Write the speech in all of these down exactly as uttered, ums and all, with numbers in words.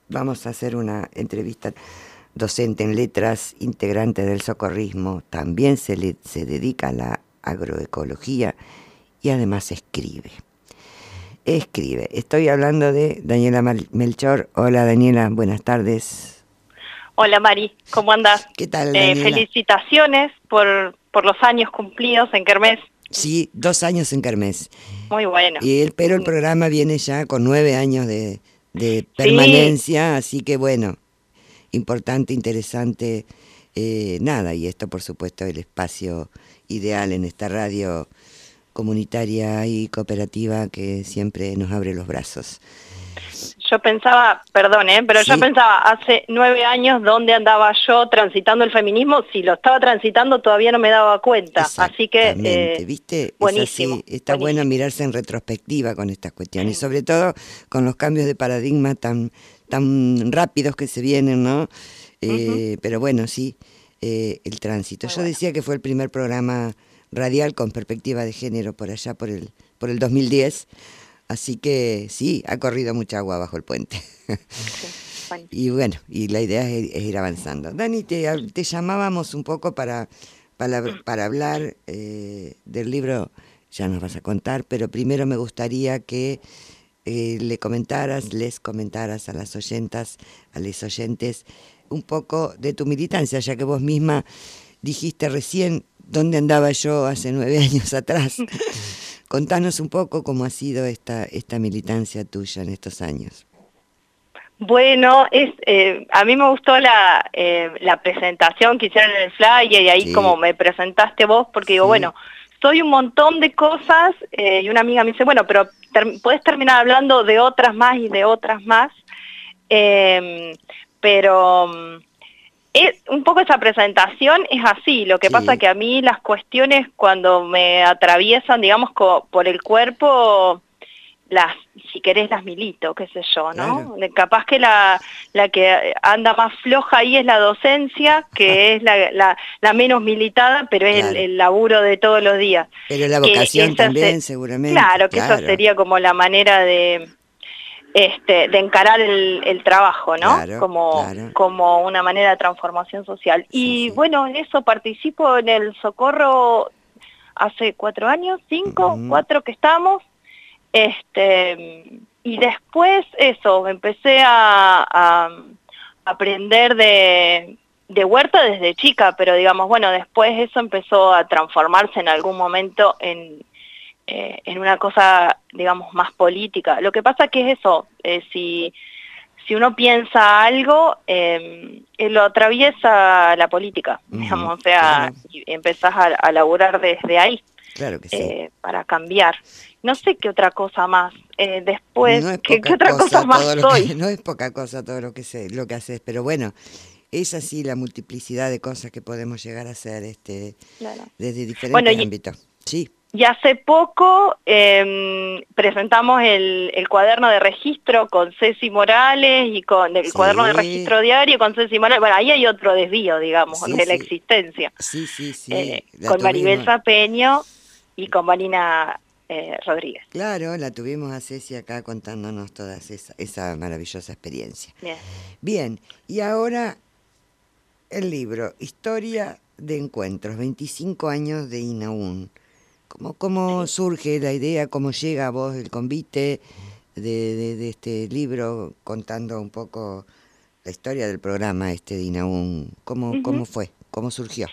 vamos a hacer una entrevista. Docente en letras, integrante del socorrismo, también se, le, se dedica a la agroecología y además escribe. Escribe. Estoy hablando de Daniela Melchor. Hola Daniela, buenas tardes. Hola Mari, ¿cómo andás? ¿Qué tal, Eh, Daniela? felicitaciones por, por los años cumplidos en Kermés. Sí, dos años en Kermés. Muy bueno. Y el, pero el programa viene ya con nueve años de, de permanencia, sí. Así que bueno, importante, interesante, eh, nada, y esto por supuesto el espacio ideal en esta radio comunitaria y cooperativa que siempre nos abre los brazos. Yo pensaba, perdón, ¿eh? pero ¿Sí? yo pensaba hace nueve años dónde andaba yo transitando el feminismo. Si lo estaba transitando todavía no me daba cuenta. Así que, Exactamente, eh, ¿viste? buenísimo. Es así, está buenísimo. bueno mirarse en retrospectiva con estas cuestiones, y sobre todo con los cambios de paradigma tan, tan rápidos que se vienen, ¿no? Eh, uh-huh. Pero bueno, sí, eh, el tránsito. Muy Yo bueno. decía que fue el primer programa radial con perspectiva de género por allá, por el, por el dos mil diez. Así que sí, ha corrido mucha agua bajo el puente. Sí, bueno. Y bueno, y la idea es, es ir avanzando. Dani, te, te llamábamos un poco para, para, para hablar eh, del libro, ya nos vas a contar, pero primero me gustaría que eh, le comentaras, les comentaras a las oyentas, a los oyentes, un poco de tu militancia, ya que vos misma dijiste recién dónde andaba yo hace nueve años atrás. Contanos un poco cómo ha sido esta, esta militancia tuya en estos años. Bueno, es eh, a mí me gustó la, eh, la presentación que hicieron en el flyer y ahí sí. Como me presentaste vos, porque digo, sí. Bueno, soy un montón de cosas eh, y una amiga me dice, bueno, pero ter podés terminar hablando de otras más y de otras más, eh, pero... Es, un poco esa presentación es así, lo que sí. Pasa que a mí las cuestiones cuando me atraviesan, digamos, co por el cuerpo, las, si querés las milito, qué sé yo, ¿no? Claro. Capaz que la, la que anda más floja ahí es la docencia, que es la, la, la menos militada, pero es claro. el, el laburo de todos los días. Pero la vocación también, se, seguramente. Claro, que claro. Eso sería como la manera de... Este, de encarar el, el trabajo, ¿no? Claro, como, claro. como una manera de transformación social. Sí, y sí. bueno, en eso participo en el Socorro hace cuatro años, cinco, uh-huh. cuatro que estamos. Este, y después eso, empecé a, a aprender de, de huerta desde chica, pero digamos, bueno, después eso empezó a transformarse en algún momento en... Eh, en una cosa, digamos, más política. Lo que pasa que es eso, eh, si, si uno piensa algo, eh, lo atraviesa la política, uh-huh, digamos, o sea, claro. Y empezás a, a laburar desde ahí, claro que sí. eh, para cambiar. No sé qué otra cosa más, eh, después, no es ¿qué, ¿qué otra cosa, cosa más soy? Que, no es poca cosa todo lo que, sé, lo que haces, pero bueno... Es así la multiplicidad de cosas que podemos llegar a hacer este, claro. desde diferentes bueno, y, ámbitos. Sí. Y hace poco eh, presentamos el, el cuaderno de registro con Ceci Morales y con el sí. cuaderno de registro diario con Ceci Morales. Bueno, ahí hay otro desvío, digamos, sí, de la sí. existencia. Sí, sí, sí. Eh, con Maribel Sapeño y con Marina eh, Rodríguez. Claro, la tuvimos a Ceci acá contándonos toda esa, esa maravillosa experiencia. Bien. Bien, y ahora... El libro, Historia de Encuentros, veinticinco años de INAUN. ¿Cómo, cómo sí. surge la idea, cómo llega a vos el convite de, de, de este libro, contando un poco la historia del programa este de INAUN? ¿Cómo, uh-huh. ¿Cómo fue? ¿Cómo surgió?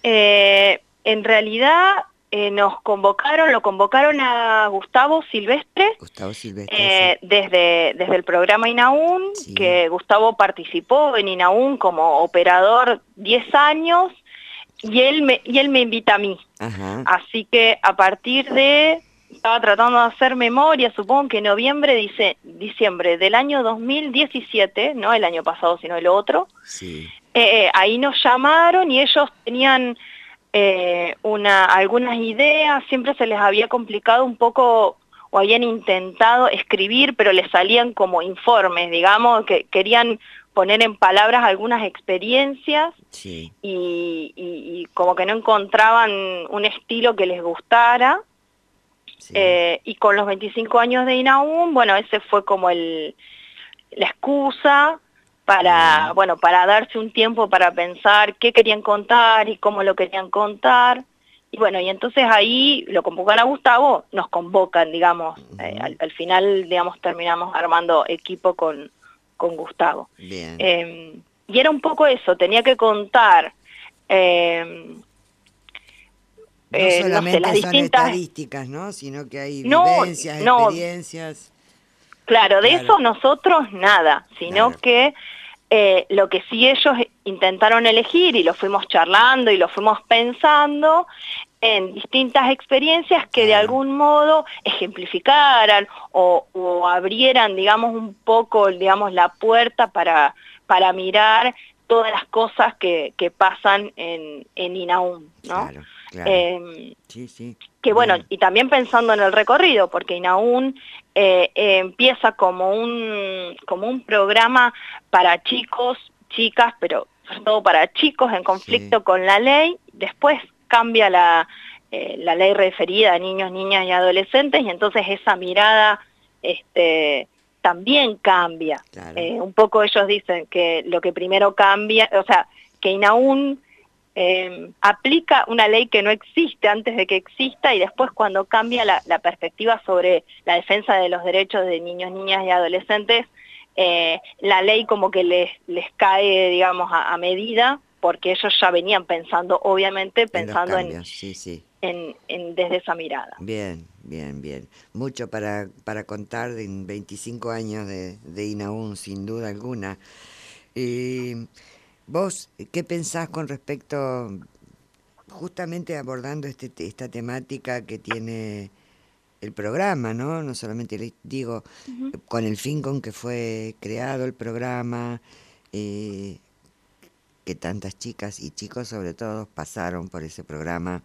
Eh, en realidad eh, nos convocaron, lo convocaron a Gustavo Silvestre, Gustavo Silvestre eh, sí. desde, desde el programa INAUN, sí. que Gustavo participó en INAUN como operador diez años, y él me, y él me invita a mí. Ajá. Así que a partir de, estaba tratando de hacer memoria, supongo que noviembre, dice, diciembre del año dos mil diecisiete, no el año pasado sino el otro, sí. eh, ahí nos llamaron y ellos tenían... Eh, una, algunas ideas, siempre se les había complicado un poco o habían intentado escribir, pero les salían como informes, digamos, que querían poner en palabras algunas experiencias sí. y, y, y como que no encontraban un estilo que les gustara. Sí. Eh, y con los veinticinco años de INAUN, bueno, ese fue como el, la excusa para, bueno, para darse un tiempo para pensar qué querían contar y cómo lo querían contar. Y bueno, y entonces ahí lo convocan a Gustavo, nos convocan, digamos, uh-huh. eh, al, al final, digamos, terminamos armando equipo con, con Gustavo. Bien. Eh, y era un poco eso, tenía que contar... Eh, no eh, solamente no sé, las son distintas... estadísticas, ¿no? Sino que hay no, vivencias, no, experiencias... Claro, de claro. eso nosotros nada, sino claro. que eh, lo que sí ellos intentaron elegir, y lo fuimos charlando y lo fuimos pensando, en distintas experiencias que claro. de algún modo ejemplificaran o, o abrieran, digamos, un poco, digamos, la puerta para, para mirar todas las cosas que, que pasan en, en INAUM, ¿no? Claro, claro. Eh, sí, sí. Que bueno, Bien. y también pensando en el recorrido, porque INAUM eh, eh, empieza como un, como un programa para chicos, chicas, pero sobre todo para chicos en conflicto sí. con la ley, después cambia la, eh, la ley referida a niños, niñas y adolescentes, y entonces esa mirada este, también cambia. Claro. Eh, un poco ellos dicen que lo que primero cambia, o sea, que INAUM Eh, aplica una ley que no existe antes de que exista y después cuando cambia la, la perspectiva sobre la defensa de los derechos de niños, niñas y adolescentes, eh, la ley como que les, les cae, digamos, a, a medida, porque ellos ya venían pensando, obviamente, pensando en, en, sí, sí. en, en desde esa mirada. Bien, bien, bien. Mucho para, para contar en veinticinco años de, de INAUM, sin duda alguna. Eh, ¿Vos qué pensás con respecto, justamente abordando este, esta temática que tiene el programa, ¿no? No solamente, le digo, uh-huh. con el fin con que fue creado el programa, eh, que tantas chicas y chicos sobre todo pasaron por ese programa,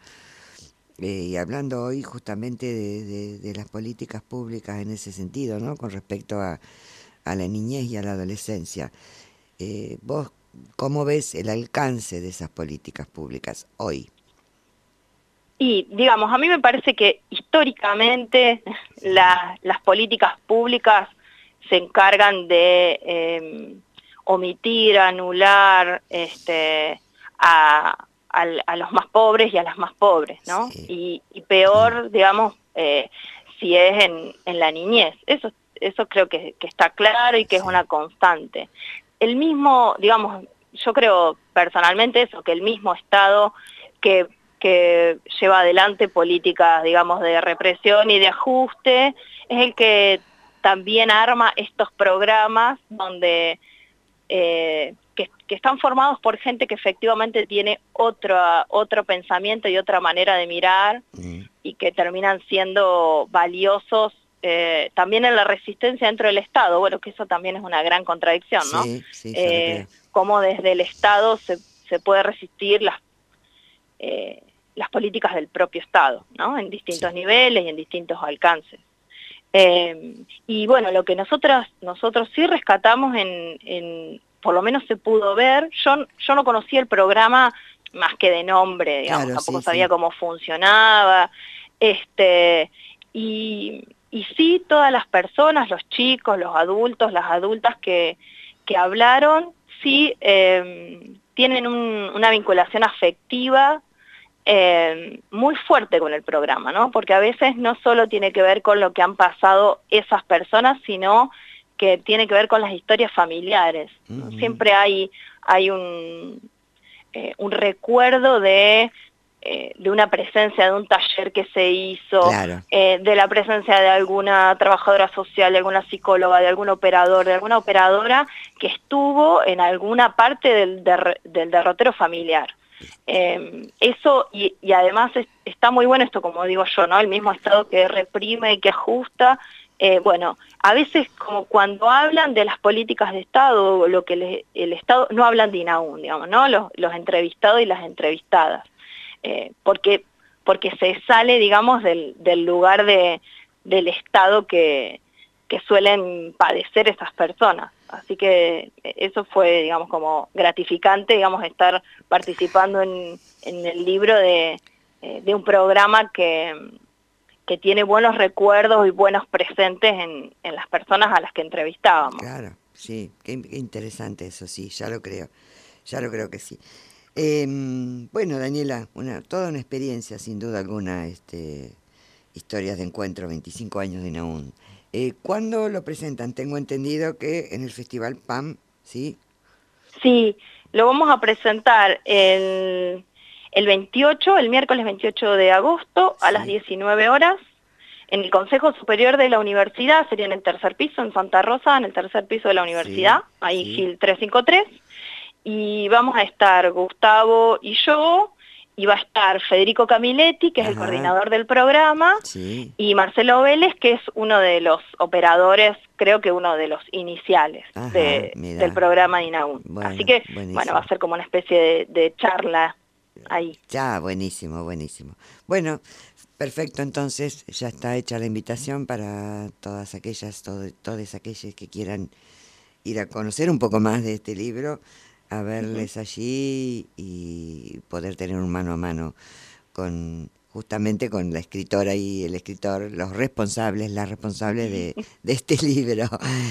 eh, y hablando hoy justamente de, de, de las políticas públicas en ese sentido, ¿no? Con respecto a, a la niñez y a la adolescencia. Eh, ¿Vos cómo ves el alcance de esas políticas públicas hoy? Y, digamos, a mí me parece que históricamente sí. la, las políticas públicas se encargan de eh, omitir, anular este, a, a, a los más pobres y a las más pobres, ¿no? Sí. Y, y peor, digamos, eh, si es en, en la niñez. Eso, eso creo que, que está claro y que sí. es una constante. El mismo, digamos, yo creo personalmente eso, que el mismo Estado que, que lleva adelante políticas, digamos, de represión y de ajuste, es el que también arma estos programas donde eh, que, que están formados por gente que efectivamente tiene otro, otro pensamiento y otra manera de mirar mm. y que terminan siendo valiosos Eh, también en la resistencia dentro del Estado, bueno, que eso también es una gran contradicción, ¿no? Sí, sí, eh, cómo desde el Estado se, se puede resistir las, eh, las políticas del propio Estado, ¿no? En distintos sí. niveles y en distintos alcances. Eh, y bueno, lo que nosotros, nosotros sí rescatamos, en, en, por lo menos se pudo ver, yo, yo no conocía el programa más que de nombre, digamos, claro, tampoco sí, sabía sí. cómo funcionaba, este, y... Y sí, todas las personas, los chicos, los adultos, las adultas que, que hablaron, sí eh, tienen un, una vinculación afectiva eh, muy fuerte con el programa, ¿no? Porque a veces no solo tiene que ver con lo que han pasado esas personas, sino que tiene que ver con las historias familiares. ¿no? Uh-huh. Siempre hay, hay un, eh, un recuerdo de... de una presencia de un taller que se hizo, claro. eh, de la presencia de alguna trabajadora social, de alguna psicóloga, de algún operador, de alguna operadora que estuvo en alguna parte del, der, del derrotero familiar. Eh, eso, y, y además es, está muy bueno esto, como digo yo, ¿no? El mismo Estado que reprime y que ajusta. Eh, bueno, a veces como cuando hablan de las políticas de Estado, lo que les, el Estado, no hablan de INAUM, digamos, ¿no? Los, los entrevistados y las entrevistadas. Eh, porque, porque se sale, digamos, del, del lugar de, del Estado que, que suelen padecer esas personas. Así que eso fue, digamos, como gratificante, digamos, estar participando en, en el libro de, eh, de un programa que, que tiene buenos recuerdos y buenos presentes en, en las personas a las que entrevistábamos. Claro, sí, qué, qué interesante eso, sí, ya lo creo, ya lo creo que sí. Eh, bueno, Daniela, una, toda una experiencia, sin duda alguna, este, historias de encuentro, veinticinco años de Inaún. Eh, ¿Cuándo lo presentan? Tengo entendido que en el Festival P A M, ¿sí? Sí, lo vamos a presentar el, el veintiocho, el miércoles veintiocho de agosto, a sí. las diecinueve horas, en el Consejo Superior de la Universidad, sería en el tercer piso, en Santa Rosa, en el tercer piso de la universidad, sí, ahí sí. Gil trescientos cincuenta y tres, y vamos a estar Gustavo y yo, y va a estar Federico Camiletti, que es Ajá. el coordinador del programa, sí. y Marcelo Vélez, que es uno de los operadores, creo que uno de los iniciales Ajá, de, del programa de Inaún. Bueno, Así que, buenísimo. bueno, va a ser como una especie de, de charla ahí. Ya, buenísimo, buenísimo. Bueno, perfecto, entonces ya está hecha la invitación para todas aquellas, todo, todas aquellas que quieran ir a conocer un poco más de este libro, a verles uh-huh. allí y poder tener un mano a mano con justamente con la escritora y el escritor, los responsables, las responsables de, de este libro.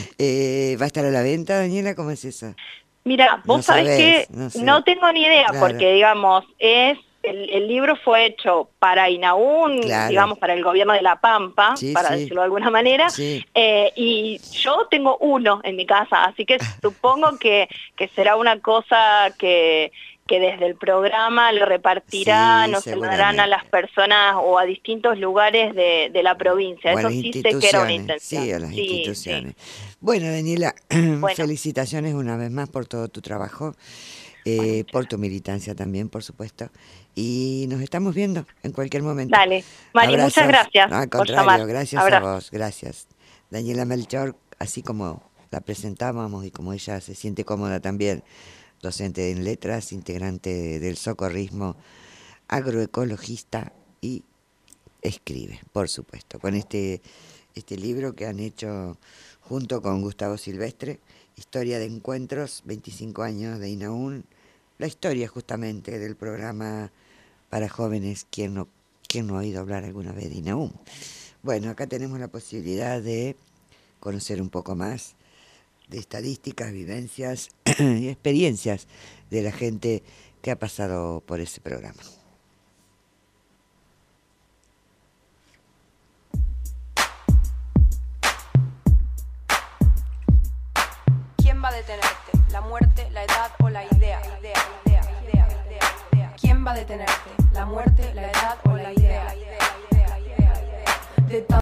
Eh, ¿Va a estar a la venta, Daniela? ¿Cómo es eso? Mira, vos no sabés, sabés que no, sé. no tengo ni idea, claro. porque digamos, es el, el libro fue hecho para Inaún, claro. digamos, para el gobierno de La Pampa, sí, para sí. decirlo de alguna manera, sí. eh, y yo tengo uno en mi casa, así que supongo que, que será una cosa que, que desde el programa lo repartirán, sí, o se lo darán a las personas o a distintos lugares de, de la provincia. Eso sí sé que era una intención. Sí, a las sí, instituciones. Sí. Bueno, Daniela, bueno. felicitaciones una vez más por todo tu trabajo. Eh, bueno, por tu militancia también, por supuesto. Y nos estamos viendo en cualquier momento. Dale. Mari, Abrazos. Muchas gracias. No, al contrario, gracias Abrazo. a vos, gracias. Daniela Melchor, así como la presentábamos y como ella se siente cómoda también, docente en letras, integrante del socorrismo, agroecologista y escribe, por supuesto, con este, este libro que han hecho junto con Gustavo Silvestre, Historia de Encuentros, veinticinco años de Inaún, la historia justamente del programa para jóvenes, ¿quién no, quién no ha oído hablar alguna vez de Inaún? Bueno, acá tenemos la posibilidad de conocer un poco más de estadísticas, vivencias y experiencias de la gente que ha pasado por ese programa. ¿Quién va a detenerte? ¿La muerte, la edad o la idea? idea, idea, idea, idea, idea. ¿Quién va a detenerte? ¿La muerte, la edad o la idea? idea, idea, idea, idea. De